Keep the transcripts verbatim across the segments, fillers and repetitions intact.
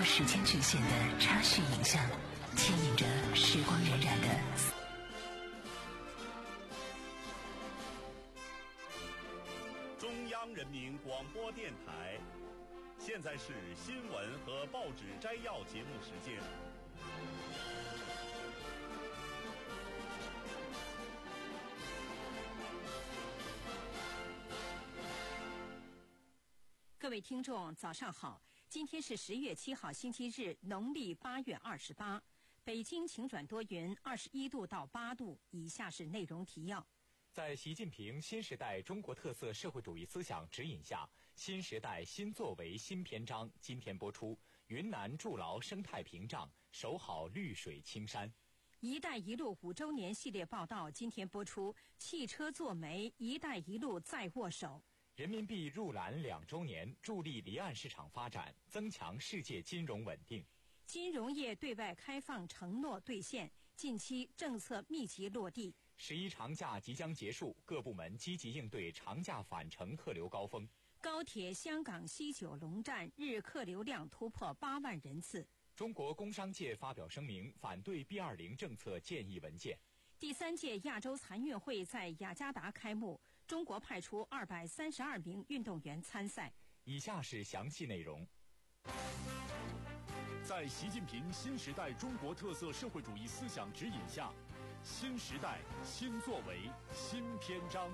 时间局限的插叙影像，牵引着时光荏苒的。 中央人民广播电台，现在是新闻和报纸摘要节目时间。 各位听众，早上好！今天是十月七号，星期日，农历八月二十八。北京晴转多云，二十一度到八度。以下是内容提要： 在习近平新时代中国特色社会主义思想指引下，新时代新作为新篇章今天播出。云南筑牢生态屏障，守好绿水青山。 一带一路五周年系列报道今天播出。汽车做媒，一带一路再握手。 人民币入篮两周年，助力离岸市场发展，增强世界金融稳定。 金融业对外开放承诺兑现，近期政策密集落地。 十一长假即将结束，各部门积极应对长假返程客流高峰。 高铁香港西九龙站日客流量突破八万人次。 中国工商界发表声明，反对 B 二零 政策建议文件。 第三届亚洲残运会在雅加达开幕，中国派出二百三十二名运动员参赛。 以下是详细内容。 在习近平新时代中国特色社会主义思想指引下，新时代新作为新篇章。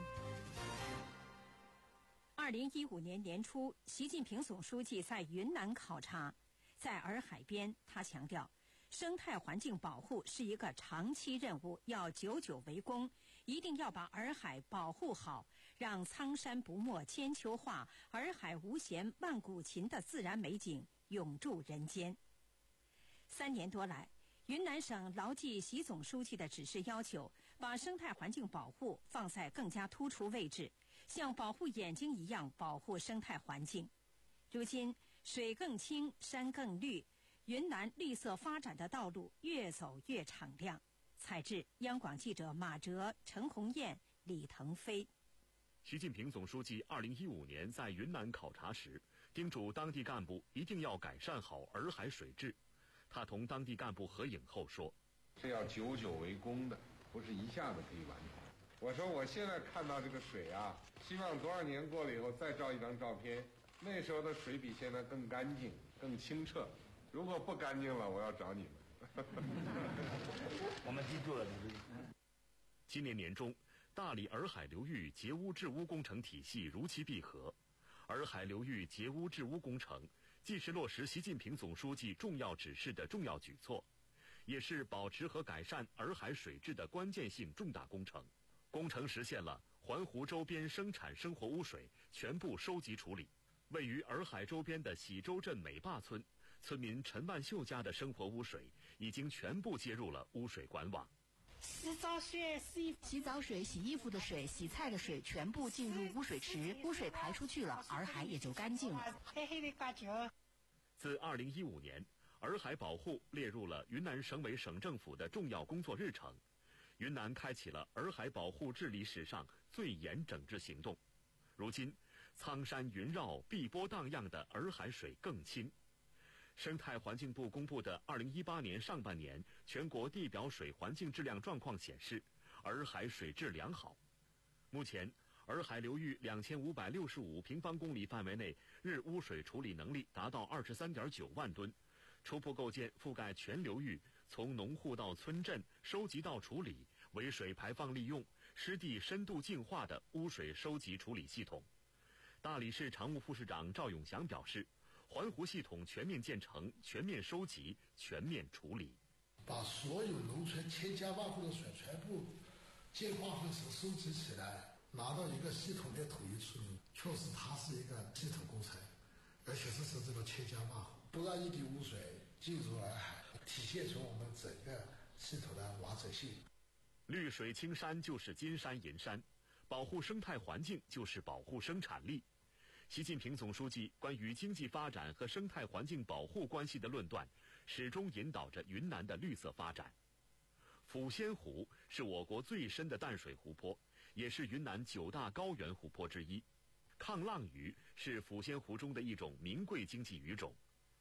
二零一五年年初，习近平总书记在云南考察，在洱海边，他强调，生态环境保护是一个长期任务，要久久为功，一定要把洱海保护好，让苍山不没千秋画，洱海无弦万古琴的自然美景永驻人间。三年多来，云南省牢记习总书记的指示要求，把生态环境保护放在更加突出位置，像保护眼睛一样保护生态环境。如今，水更清，山更绿，云南绿色发展的道路越走越敞亮。采制：央广记者马哲、陈红艳、李腾飞。 习近平总书记二零一五年在云南考察时，叮嘱当地干部一定要改善好洱海水质。他同当地干部合影后说：“ 是要久久为功的，不是一下子可以完成。我说我现在看到这个水啊，希望多少年过了以后再照一张照片，那时候的水比现在更干净、更清澈。如果不干净了，我要找你们。” 我们记住了，同志。 今年年中，大理洱海流域截污治污工程体系如期闭合。洱海流域截污治污工程既是落实习近平总书记重要指示的重要举措，也是保持和改善洱海水质的关键性重大工程。工程实现了环湖周边生产生活污水全部收集处理。位于洱海周边的喜洲镇美坝村村民陈万秀家的生活污水已经全部接入了污水管网。 洗澡水、洗洗澡水、洗衣服的水、洗菜的水全部进入污水池，污水排出去了，洱海也就干净了。 黑黑的干净。 自二零一五年，洱海保护列入了云南省委省政府的重要工作日程。云南开启了洱海保护治理史上最严整治行动。如今，苍山云绕、碧波荡漾的洱海水更清。生态环境部公布的二零一八年上半年全国地表水环境质量状况显示，洱海水质良好。目前，洱海流域两千五百六十五平方公里范围内日污水处理能力达到二十三点九万吨，初步构建覆盖全流域，从农户到村镇、收集到处理、尾水排放利用、湿地深度净化的污水收集处理系统。大理市常务副市长赵永祥表示，环湖系统全面建成，全面收集，全面处理， 把所有农村千家万户的水全部净化和收集起来，拿到一个系统的统一处理。确实它是一个系统工程，而且是是这个千家万户，不让一滴污水进入洱海，体现出我们整个系统的完整性。 绿水青山就是金山银山，保护生态环境就是保护生产力。习近平总书记关于经济发展和生态环境保护关系的论断，始终引导着云南的绿色发展。抚仙湖是我国最深的淡水湖泊，也是云南九大高原湖泊之一。抗浪鱼是抚仙湖中的一种名贵经济鱼种。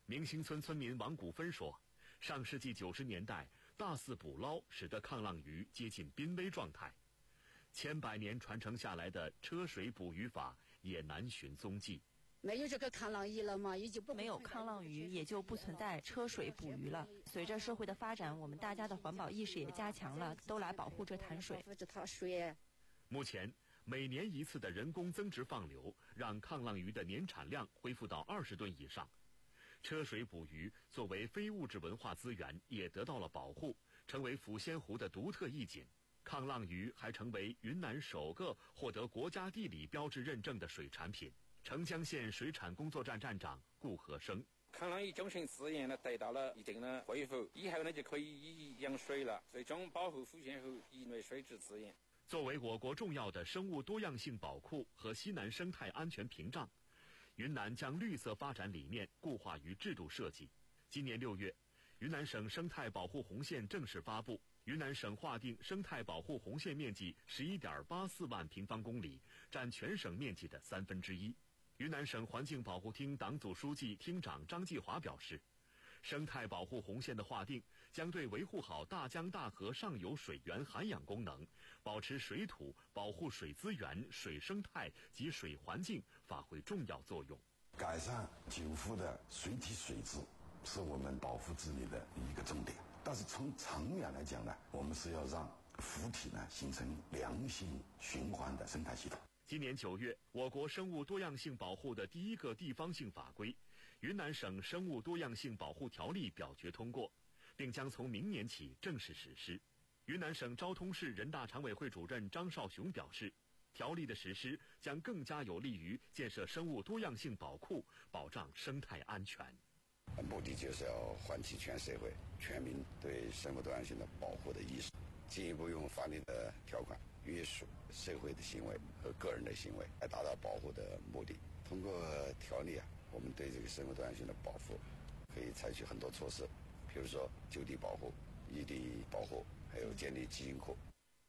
明星村村民王古芬说，上世纪九十年代大肆捕捞使得抗浪鱼接近濒危状态，千百年传承下来的车水捕鱼法也难寻踪迹。 没有这个抗浪鱼了嘛，也就不没有抗浪鱼，也就不存在车水捕鱼了。随着社会的发展，我们大家的环保意识也加强了，都来保护这潭水。 这潭水。 目前，每年一次的人工增殖放流，让抗浪鱼的年产量恢复到二十吨以上。车水捕鱼作为非物质文化资源，也得到了保护，成为抚仙湖的独特意景。抗浪鱼还成为云南首个获得国家地理标志认证的水产品。澄江县水产工作站站长顾和生： 抗浪鱼种群资源呢得到了一定的恢复，以后呢就可以养水了，最终保护抚仙湖一类水质资源。 作为我国重要的生物多样性宝库和西南生态安全屏障，云南将绿色发展理念固化于制度设计。今年六月，云南省生态保护红线正式发布。云南省划定生态保护红线面积十一点八四万平方公里，占全省面积的三分之一。云南省环境保护厅党组书记、厅长张继华表示，生态保护红线的划定将对维护好大江大河上游水源涵养功能，保持水土、保护水资源、水生态及水环境发挥重要作用。 改善九湖的水体水质是我们保护治理的一个重点，但是从长远来讲呢，我们是要让湖体呢形成良性循环的生态系统。 今年九月，我国生物多样性保护的第一个地方性法规《云南省生物多样性保护条例》表决通过，并将从明年起正式实施。云南省昭通市人大常委会主任张少雄表示，条例的实施将更加有利于建设生物多样性宝库，保障生态安全。 目的就是要唤起全社会、全民对生物多样性的保护的意识，进一步用法律的条款约束社会的行为和个人的行为，来达到保护的目的。通过条例啊，我们对这个生物多样性的保护可以采取很多措施，比如说就地保护、异地保护，还有建立基因库。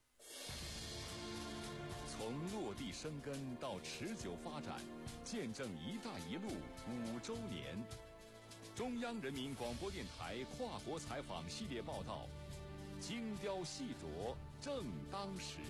从落地生根到持久发展，见证“一带一路”五周年。中央人民广播电台跨国采访系列报道，精雕细琢正当时。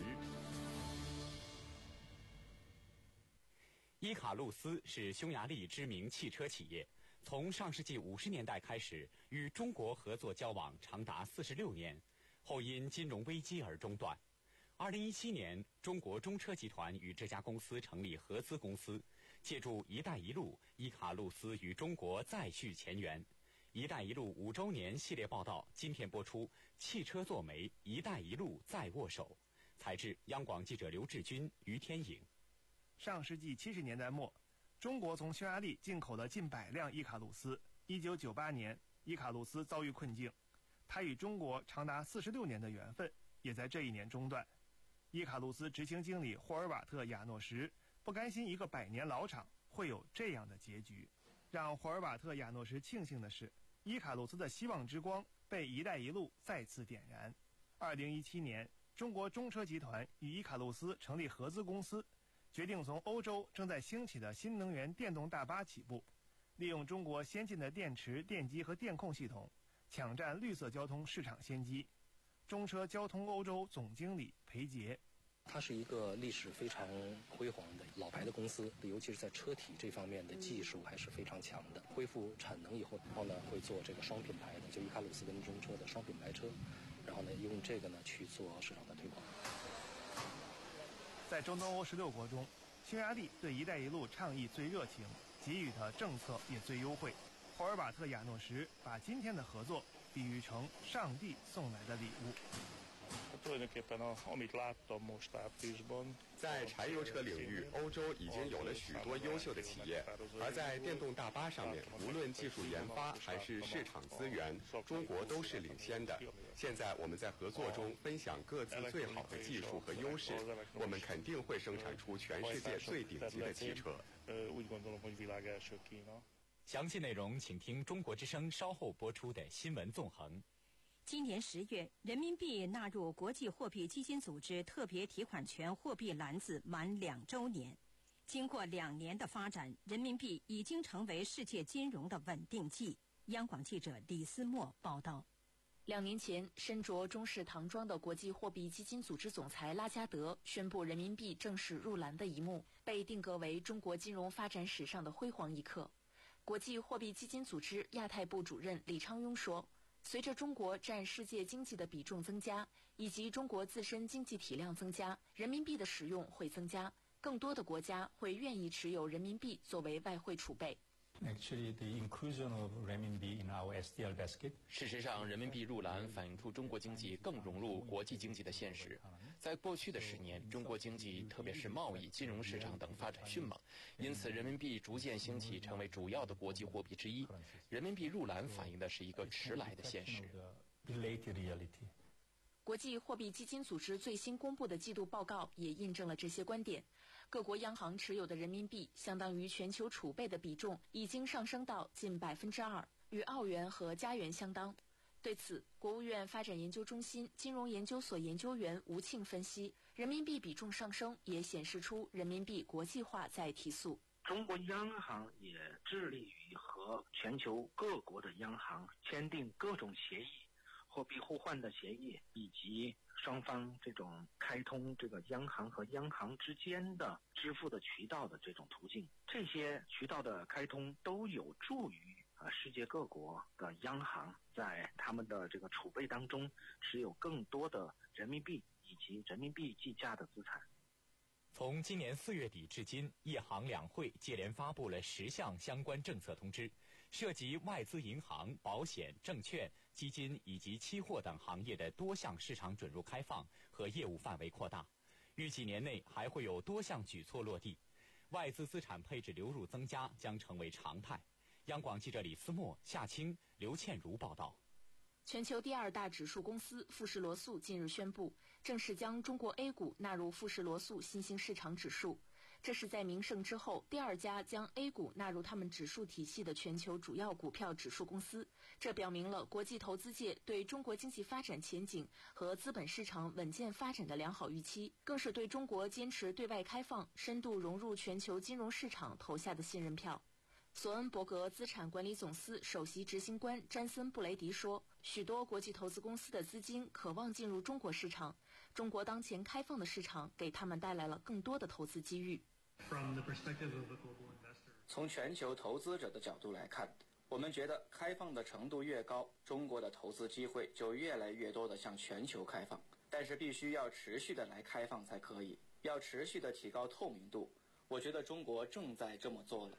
伊卡路斯是匈牙利知名汽车企业，从上世纪五十年代开始与中国合作交往长达四十六年，后因金融危机而中断。二零一七年，中国中车集团与这家公司成立合资公司，借助“一带一路”，伊卡路斯与中国再续前缘。“一带一路”五周年系列报道今天播出，汽车做媒，“一带一路”再握手。采制央广记者刘志军、于天颖。 上世纪七十年代末，中国从匈牙利进口了近百辆伊卡路斯。一九九八年，伊卡路斯遭遇困境，它与中国长达四十六年的缘分也在这一年中断。伊卡路斯执行经理霍尔瓦特·亚诺什不甘心一个百年老厂会有这样的结局。让霍尔瓦特·亚诺什庆幸的是，伊卡路斯的希望之光被“一带一路”再次点燃。二零一七年，中国中车集团与伊卡路斯成立合资公司，决定从欧洲正在兴起的新能源电动大巴起步，利用中国先进的电池、电机和电控系统，抢占绿色交通市场先机。中车交通欧洲总经理裴杰， 它是一个历史非常辉煌的老牌的公司，尤其是在车体这方面的技术还是非常强的。恢复产能以后，然后呢会做这个双品牌的，就伊卡鲁斯跟中车的双品牌车，然后呢用这个呢去做市场的推广。 在中东欧十六国中，匈牙利对“一带一路”倡议最热情，给予的政策也最优惠。霍尔瓦特·亚诺什把今天的合作比喻成上帝送来的礼物。 在柴油车领域，欧洲已经有了许多优秀的企业，而在电动大巴上面，无论技术研发还是市场资源，中国都是领先的。现在我们在合作中分享各自最好的技术和优势，我们肯定会生产出全世界最顶级的汽车。 详细内容请听中国之声稍后播出的新闻纵横。 今年十月，人民币纳入国际货币基金组织特别提款权货币篮子满两周年。 经过两年的发展，人民币已经成为世界金融的稳定剂。央广记者李思墨报道。 两年前，身着中式唐装的国际货币基金组织总裁拉加德宣布人民币正式入篮的一幕，被定格为中国金融发展史上的辉煌一刻。国际货币基金组织亚太部主任李昌镛说，随着中国占世界经济的比重增加，以及中国自身经济体量增加，人民币的使用会增加，更多的国家会愿意持有人民币作为外汇储备。 Actually, the inclusion of renminbi in our S D L basket. 事实上，人民币入篮反映出中国经济更融入国际经济的现实。在过去的十年，中国经济特别是贸易、金融市场等发展迅猛，因此人民币逐渐兴起，成为主要的国际货币之一。人民币入篮反映的是一个迟来的现实。 国际货币基金组织最新公布的季度报告也印证了这些观点。各国央行持有的人民币相当于全球储备的比重已经上升到近百分之二，与澳元和加元相当。对此，国务院发展研究中心金融研究所研究员吴庆分析，人民币比重上升也显示出人民币国际化在提速。 中国央行也致力于和全球各国的央行签订各种协议，货币互换的协议，以及双方这种开通这个央行和央行之间的支付的渠道的这种途径，这些渠道的开通都有助于啊世界各国的央行在他们的这个储备当中持有更多的人民币以及人民币计价的资产。 从今年四月底至今，一行两会接连发布了十项相关政策通知，涉及外资银行、保险、证券、基金以及期货等行业的多项市场准入开放和业务范围扩大，预计年内还会有多项举措落地，外资资产配置流入增加将成为常态。央广记者李思墨、夏青、刘倩如报道。 全球第二大指数公司富时罗素近日宣布，正式将中国 A 股纳入富时罗素新兴市场指数。这是在名胜之后第二家将 A 股纳入他们指数体系的全球主要股票指数公司。这表明了国际投资界对中国经济发展前景和资本市场稳健发展的良好预期，更是对中国坚持对外开放、深度融入全球金融市场投下的信任票。索恩伯格资产管理总司首席执行官詹森布雷迪说，许多国际投资公司的资金渴望进入中国市场，中国当前开放的市场给他们带来了更多的投资机遇。 从全球投资者的角度来看，我们觉得开放的程度越高，中国的投资机会就越来越多的向全球开放，但是必须要持续的来开放才可以，要持续的提高透明度。我觉得中国正在这么做了。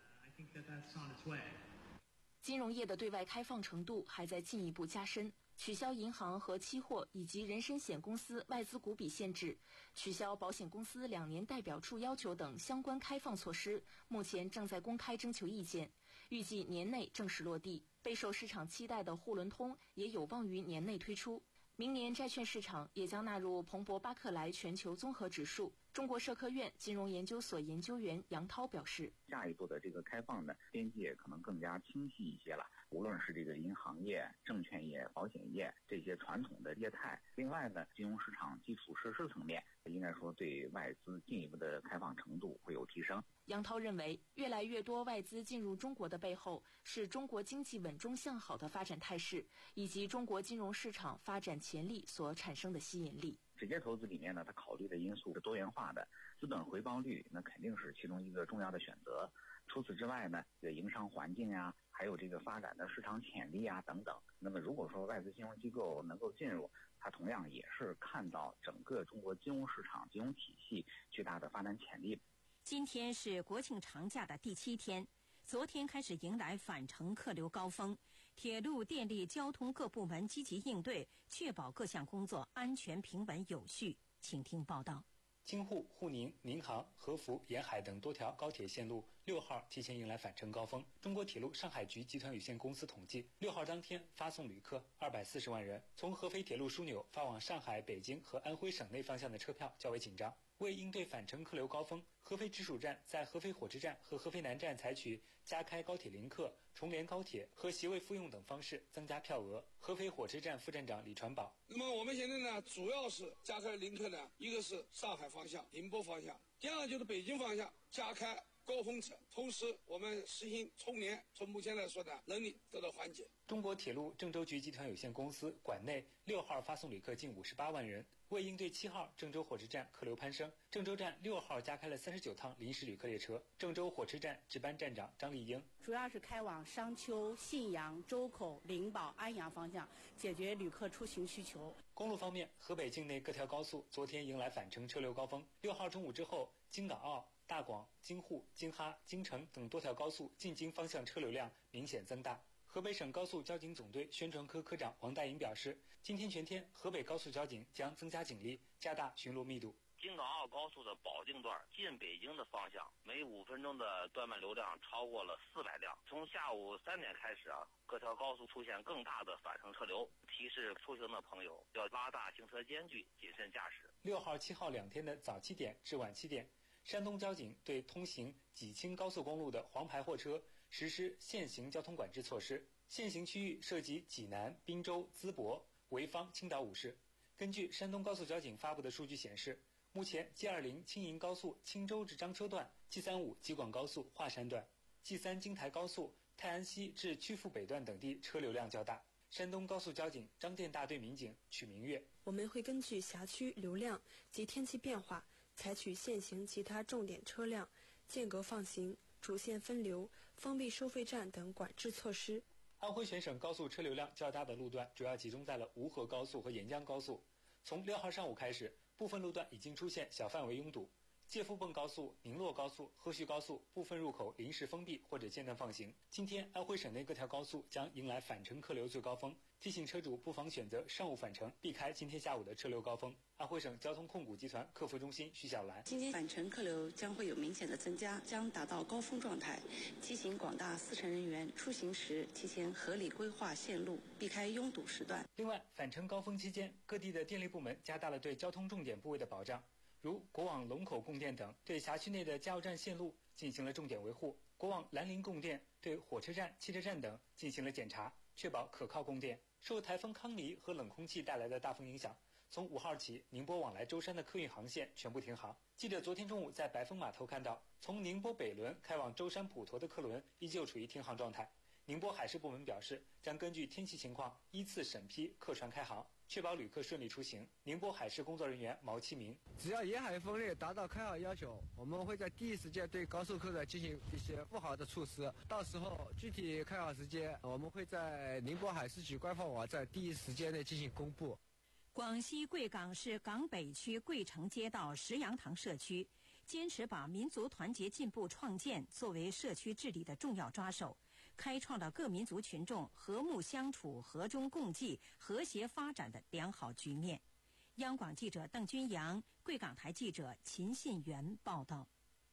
金融业的对外开放程度还在进一步加深，取消银行和期货以及人身险公司外资股比限制，取消保险公司两年代表处要求等相关开放措施，目前正在公开征求意见，预计年内正式落地。备受市场期待的沪伦通也有望于年内推出。明年债券市场也将纳入彭博巴克莱全球综合指数。中国社科院金融研究所研究员杨涛表示， 下一步的这个开放呢，边界可能更加清晰一些了，无论是这个银行业、证券业、保险业这些传统的业态。另外呢，金融市场基础设施层面应该说对外资进一步的开放程度会有提升。 杨涛认为，越来越多外资进入中国的背后是中国经济稳中向好的发展态势，以及中国金融市场发展潜力所产生的吸引力。 直接投资里面呢，它考虑的因素是多元化的，资本回报率那肯定是其中一个重要的选择。除此之外呢，这个营商环境呀，还有这个发展的市场潜力啊等等。那么如果说外资金融机构能够进入，它同样也是看到整个中国金融市场、金融体系巨大的发展潜力。 今天是国庆长假的第七天，昨天开始迎来返程客流高峰，铁路、电力、交通各部门积极应对，确保各项工作安全、平稳、有序。请听报道。 京沪、沪宁、宁杭、合福、沿海等多条高铁线路六号提前迎来返程高峰。中国铁路上海局集团有限公司统计，六号当天发送旅客二百四十万人。从合肥铁路枢纽发往上海、北京和安徽省内方向的车票较为紧张。为应对返程客流高峰，合肥直属站在合肥火车站和合肥南站采取加开高铁临客、重联高铁和席位复用等方式增加票额。合肥火车站副站长李传宝： 那么我们现在呢，主要是加开临客呢，一个是上海方向、宁波方向， 第二就是北京方向加开高峰车，同时我们实行冲联，从目前来说呢，能力得到缓解。 中国铁路郑州局集团有限公司管内六号发送旅客近五十八万人。为应对七号郑州火车站客流攀升，郑州站六号加开了三十九趟临时旅客列车。郑州火车站值班站长张丽英， 主要是开往商丘、信阳、周口、灵宝、安阳方向，解决旅客出行需求。 公路方面，河北境内各条高速昨天迎来返程车流高峰。六号中午之后，京港澳、大广、京沪、京哈、京承等多条高速进京方向车流量明显增大。河北省高速交警总队宣传科科长王大营表示，今天全天河北高速交警将增加警力，加大巡逻密度。 京港澳高速的保定段进北京的方向，每五分钟的断慢流量超过了四百辆。从下午三点开始啊，各条高速出现更大的返程车流，提示出行的朋友要拉大行车间距，谨慎驾驶。 六号、七号两天的早七点至晚七点，山东交警对通行济青高速公路的黄牌货车实施限行交通管制措施。限行区域涉及济南、滨州、淄博、潍坊、青岛五市。根据山东高速交警发布的数据显示，目前 G 二十 青银高速青州至章丘段、G 三十五 吉广高速华山段、G 三 京台高速泰安西至曲阜北段等地车流量较大。山东高速交警张店大队民警曲明月， 我们会根据辖区流量及天气变化，采取限行其他重点车辆、间隔放行、主线分流、封闭收费站等管制措施。 安徽全省高速车流量较大的路段主要集中在了吴河高速和沿江高速。从六号上午开始，部分路段已经出现小范围拥堵。界夫泵高速、宁洛高速、鹤胥高速部分入口临时封闭或者间断放行。今天，安徽省内各条高速将迎来返程客流最高峰，提醒车主不妨选择上午返程，避开今天下午的车流高峰。安徽省交通控股集团客服中心徐小兰， 今天返程客流将会有明显的增加，将达到高峰状态，提醒广大司乘人员出行时提前合理规划线路，避开拥堵时段。 另外，返程高峰期间，各地的电力部门加大了对交通重点部位的保障。如国网龙口供电等对辖区内的加油站线路进行了重点维护，国网兰陵供电对火车站、汽车站等进行了检查，确保可靠供电。受台风康尼和冷空气带来的大风影响，从五号起，宁波往来舟山的客运航线全部停航。记者昨天中午在白峰码头看到，从宁波北仑开往舟山普陀的客轮依旧处于停航状态。宁波海事部门表示，将根据天气情况依次审批客船开航，确保旅客顺利出行。宁波海事工作人员毛其明， 只要沿海风力达到开航要求，我们会在第一时间对高速客船进行一些不好的措施。到时候具体开航时间，我们会在宁波海事局官方网站第一时间内进行公布。 广西贵港市港北区贵城街道石羊塘社区坚持把民族团结进步创建作为社区治理的重要抓手，开创了各民族群众和睦相处、和衷共济、和谐发展的良好局面。央广记者邓君阳、贵港台记者秦信元报道。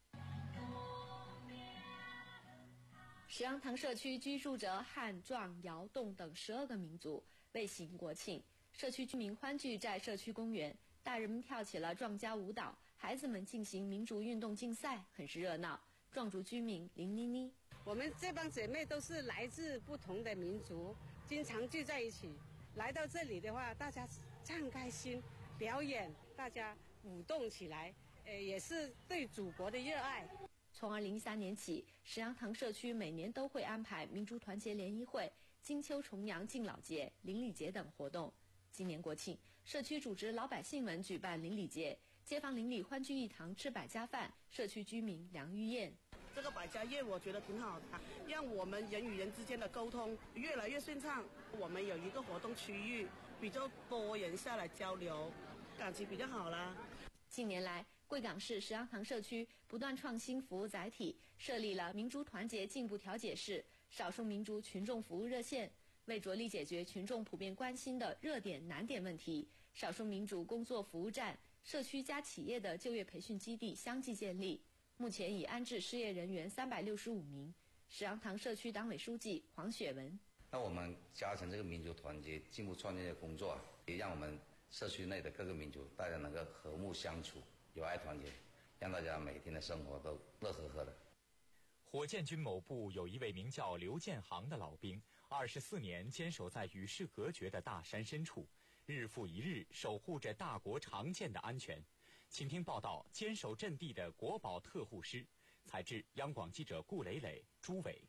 石羊塘社区居住着汉、壮、瑶、侗等十二个民族。为喜迎国庆，社区居民欢聚在社区公园，大人们跳起了壮家舞蹈，孩子们进行民族运动竞赛，很是热闹。壮族居民林妮妮， 我们这帮姐妹都是来自不同的民族，经常聚在一起。来到这里的话，大家唱开心，表演，大家舞动起来，呃，也是对祖国的热爱。 从二零一三年起，石羊塘社区每年都会安排民族团结联谊会、金秋重阳敬老节、邻里节等活动。今年国庆，社区组织老百姓们举办邻里节，街坊邻里欢聚一堂吃百家饭。社区居民梁玉燕， 这个百家宴我觉得挺好的，让我们人与人之间的沟通越来越顺畅。我们有一个活动区域，比较多人下来交流，感情比较好啦。 近年来，贵港市石羊塘社区不断创新服务载体，设立了民族团结进步调解室、少数民族群众服务热线。为着力解决群众普遍关心的热点难点问题，少数民族工作服务站、社区加企业的就业培训基地相继建立，目前已安置失业人员三百六十五名。石羊塘社区党委书记黄雪文， 那我们加强这个民族团结进步创建的工作，也让我们社区内的各个民族大家能够和睦相处、友爱团结，让大家每天的生活都乐呵呵的。 火箭军某部有一位名叫刘建航的老兵，二十四年坚守在与世隔绝的大山深处，日复一日守护着大国长建的安全。 请听报道：坚守阵地的国宝特护师。采制央广记者顾磊磊、朱伟。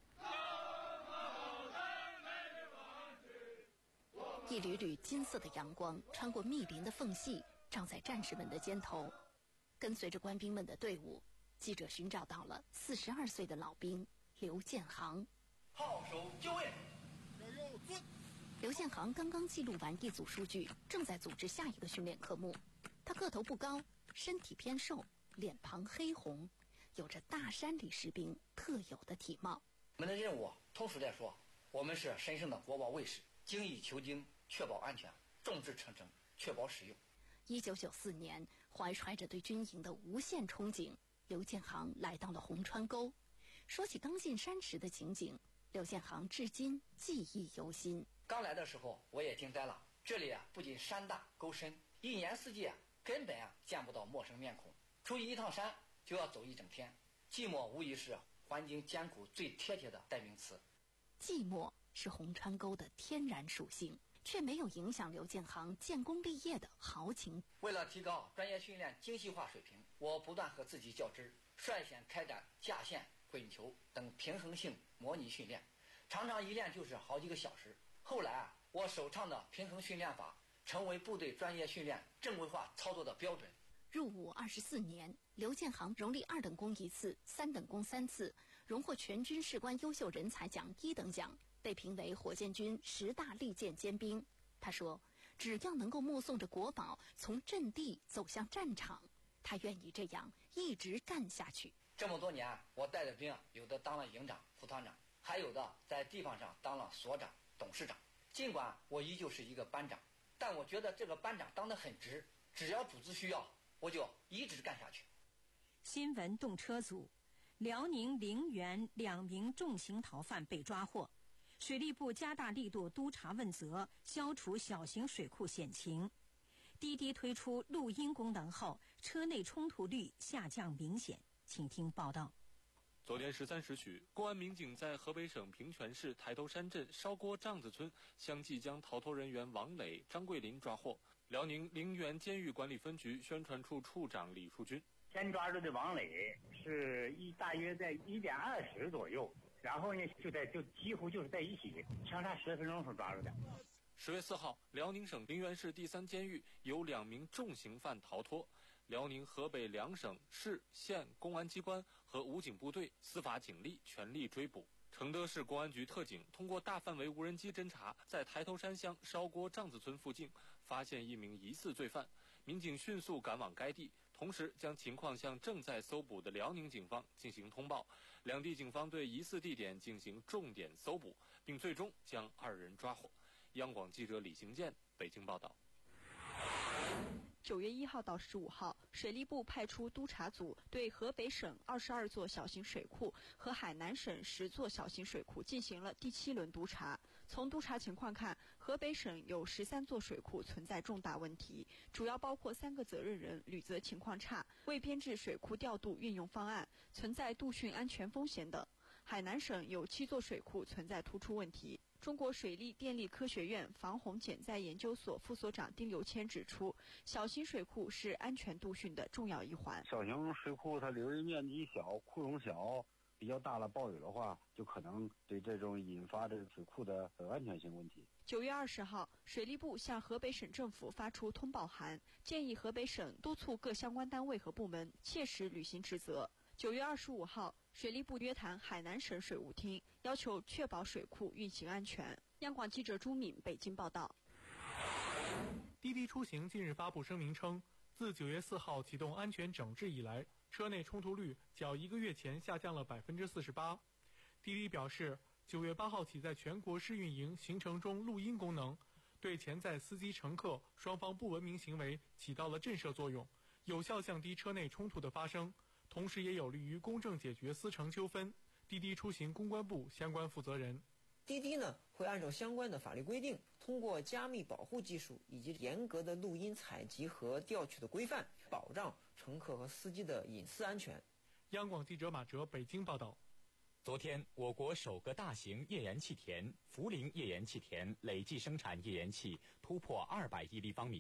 一缕缕金色的阳光穿过密林的缝隙，照在战士们的肩头。跟随着官兵们的队伍，记者寻找到了四十二岁的老兵刘建航。 号手就位。 刘建航刚刚记录完一组数据，正在组织下一个训练科目。他个头不高，身体偏瘦，脸庞黑红，有着大山里士兵特有的体貌。 我们的任务，通俗来说，我们是神圣的国宝卫士，精益求精，确保安全，众志成城，确保使用。 一九九四年，怀揣着对军营的无限憧憬，刘建航来到了红川沟。说起刚进山时的情景，刘建航至今记忆犹新。 刚来的时候，我也惊呆了。这里啊，不仅山大沟深，一年四季啊，根本啊见不到陌生面孔。出去一趟山就要走一整天，寂寞无疑是环境艰苦最贴切的代名词。 寂寞是红川沟的天然属性，却没有影响刘建航建功立业的豪情。 为了提高专业训练精细化水平，我不断和自己较真，率先开展架线、滚球等平衡性模拟训练，常常一练就是好几个小时。后来啊，我首创的平衡训练法成为部队专业训练正规化操作的标准。 入伍二十四年，刘建航荣立二等功一次，三等功三次，荣获全军士官优秀人才奖一等奖，被评为火箭军十大利剑尖兵。他说，只要能够目送着国宝从阵地走向战场，他愿意这样一直干下去。 这么多年，我带的兵有的当了营长、副团长，还有的在地方上当了所长、董事长。尽管我依旧是一个班长，但我觉得这个班长当得很值，只要组织需要，我就一直干下去。 新闻动车组，辽宁陵园两名重型逃犯被抓获，水利部加大力度督查问责，消除小型水库险情。滴滴推出录音功能后，车内冲突率下降明显。请听报道。 昨天十三时许，公安民警在河北省平泉市抬头山镇烧锅帐子村相继将逃脱人员王磊、张桂林抓获。辽宁陵园监狱管理分局宣传处处长李树军： 先抓住的王磊是一大约在一点二十左右，然后呢就在就几乎就是在一起，相差十分钟时抓住的。 十月四号，辽宁省陵园市第三监狱有两名重刑犯逃脱。辽宁、河北两省市县公安机关和武警部队、司法警力全力追捕。承德市公安局特警通过大范围无人机侦查，在抬头山乡烧锅帐子村附近发现一名疑似罪犯，民警迅速赶往该地，同时将情况向正在搜捕的辽宁警方进行通报。两地警方对疑似地点进行重点搜捕，并最终将二人抓获。央广记者李行健北京报道。 九月一号到十五号，水利部派出督查组对河北省二十二座小型水库和海南省十座小型水库进行了第七轮督查。从督查情况看，河北省有十三座水库存在重大问题，主要包括三个责任人履责情况差、未编制水库调度运用方案、存在度汛安全风险等。海南省有七座水库存在突出问题。中国水利电力科学院防洪减灾研究所副所长丁刘谦指出，小型水库是安全度汛的重要一环。 小型水库它流域面积小，库容小，比较大的暴雨的话，就可能对这种引发这个水库的安全性问题。 九月二十号，水利部向河北省政府发出通报函，建议河北省督促各相关单位和部门切实履行职责。九月二十五号，水利部约谈海南省水务厅，要求确保水库运行安全。央广记者朱敏北京报道。 滴滴出行近日发布声明称，自九月四号启动安全整治以来，车内冲突率较一个月前下降了百分之四十八。滴滴表示，九月八号起在全国试运营行程中录音功能，对潜在司机乘客双方不文明行为起到了震慑作用，有效降低车内冲突的发生。同时也有利于公正解决司乘纠纷。滴滴出行公关部相关负责人： 滴滴呢会按照相关的法律规定，通过加密保护技术以及严格的录音采集和调取的规范，保障乘客和司机的隐私安全。 央广记者马哲北京报道。 昨天，我国首个大型页岩气田涪陵页岩气田累计生产页岩气突破二百亿立方米。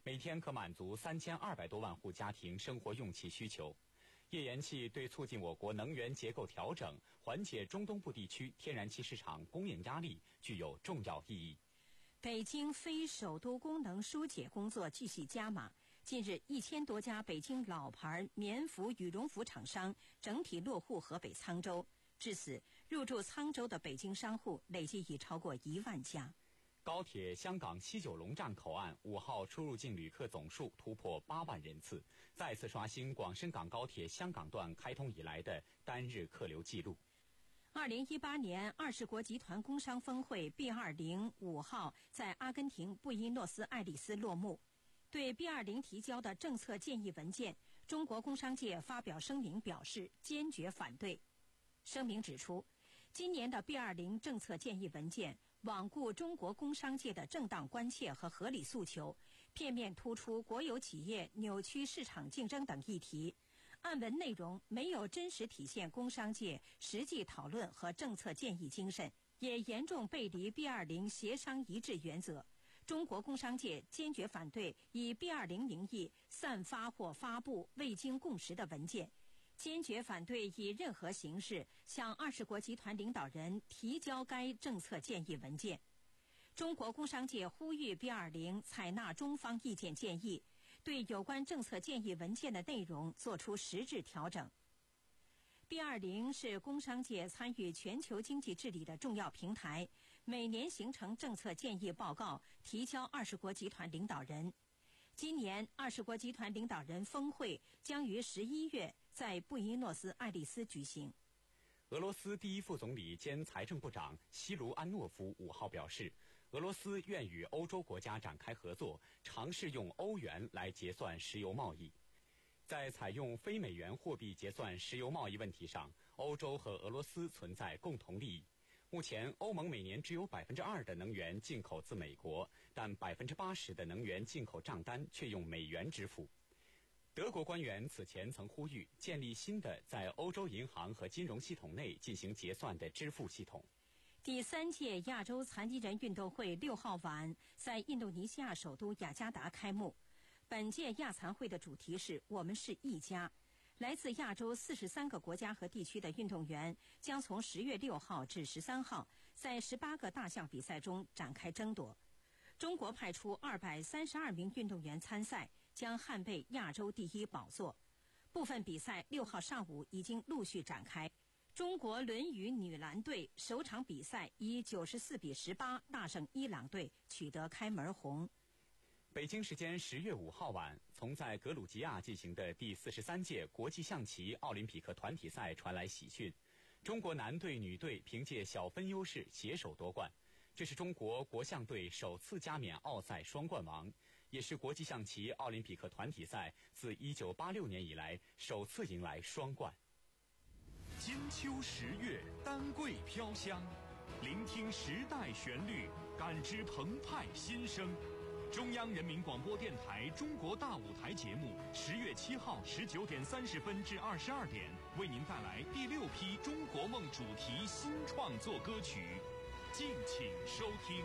每天可满足三千二百多万户家庭生活用气需求。页岩气对促进我国能源结构调整、缓解中东部地区天然气市场供应压力具有重要意义。 北京非首都功能疏解工作继续加码。近日，一千多家北京老牌棉服、羽绒服厂商整体落户河北沧州，至此，入驻沧州的北京商户累计已超过一万家。 高铁香港西九龙站口岸五号出入境旅客总数突破八万人次，再次刷新广深港高铁香港段开通以来的单日客流记录。 二零一八年二十国集团工商峰会 B 二零 五号在阿根廷布宜诺斯艾利斯落幕。对 B 二零 提交的政策建议文件，中国工商界发表声明表示坚决反对。声明指出，今年的 B 二零 政策建议文件罔顾中国工商界的正当关切和合理诉求，片面突出国有企业扭曲市场竞争等议题，案文内容没有真实体现工商界实际讨论和政策建议精神，也严重背离 B 二零 协商一致原则。中国工商界坚决反对以 B 二零 名义散发或发布未经共识的文件，坚决反对以任何形式向二十国集团领导人提交该政策建议文件。中国工商界呼吁 B 二零 采纳中方意见建议，对有关政策建议文件的内容作出实质调整。B 二零 是工商界参与全球经济治理的重要平台，每年形成政策建议报告，提交二十国集团领导人。今年二十国集团领导人峰会将于十一月在布宜诺斯艾利斯举行。 俄罗斯第一副总理兼财政部长西卢安诺夫五号表示，俄罗斯愿与欧洲国家展开合作，尝试用欧元来结算石油贸易。在采用非美元货币结算石油贸易问题上，欧洲和俄罗斯存在共同利益。目前，欧盟每年只有百分之二的能源进口自美国，但百分之八十的能源进口账单却用美元支付。德国官员此前曾呼吁建立新的在欧洲银行和金融系统内进行结算的支付系统。 第三届亚洲残疾人运动会六号晚在印度尼西亚首都雅加达开幕。本届亚残会的主题是我们是一家。来自亚洲四十三个国家和地区的运动员将从十月六号至十三号在十八个大项比赛中展开争夺。中国派出二百三十二名运动员参赛，将捍卫亚洲第一宝座。部分比赛六号上午已经陆续展开。中国轮椅女篮队首场比赛以九十四比十八大胜伊朗队，取得开门红。 北京时间十月五号晚，从在格鲁吉亚进行的第四十三届国际象棋奥林匹克团体赛传来喜讯，中国男队、女队凭借小分优势携手夺冠，这是中国国象队首次加冕奥赛双冠王，也是国际象棋奥林匹克团体赛自一九八六年以来首次迎来双冠。 金秋十月，丹桂飘香，聆听时代旋律，感知澎湃心声。中央人民广播电台中国大舞台节目十月七号十九点三十分至二十二点为您带来第六批中国梦主题新创作歌曲，敬请收听。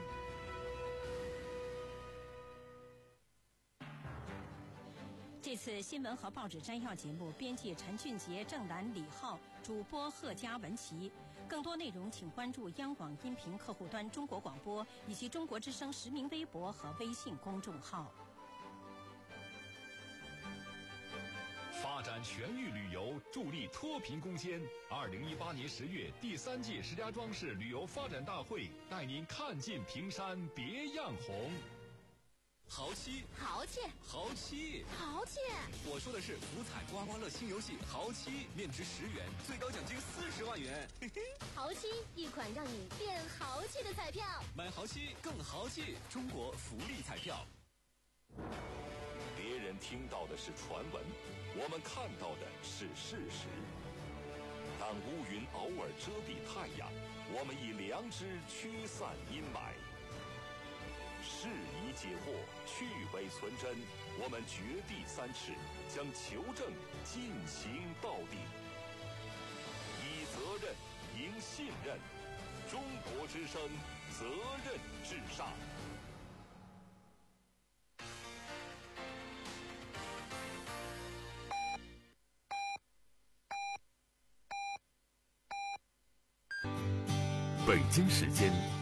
这次新闻和报纸摘要节目，编辑陈俊杰、郑楠、李浩，主播贺佳、文琪。更多内容请关注央广音频客户端中国广播以及中国之声实名微博和微信公众号。 发展全域旅游，助力脱贫攻坚。二零一八年十月，第三届石家庄市旅游发展大会带您看尽平山别样红。 豪七， 豪气， 豪七， 豪气！ 我说的是福彩刮刮乐新游戏豪七，面值十元，最高奖金四十万元。嘿嘿， 豪七，一款让你变豪气的彩票。 买豪七更豪气，中国福利彩票。 别人听到的是传闻，我们看到的是事实。当乌云偶尔遮蔽太阳，我们以良知驱散阴霾。适宜解惑，去伪存真，我们掘地三尺，将求证进行到底。以责任赢信任，中国之声，责任至上。 北京时间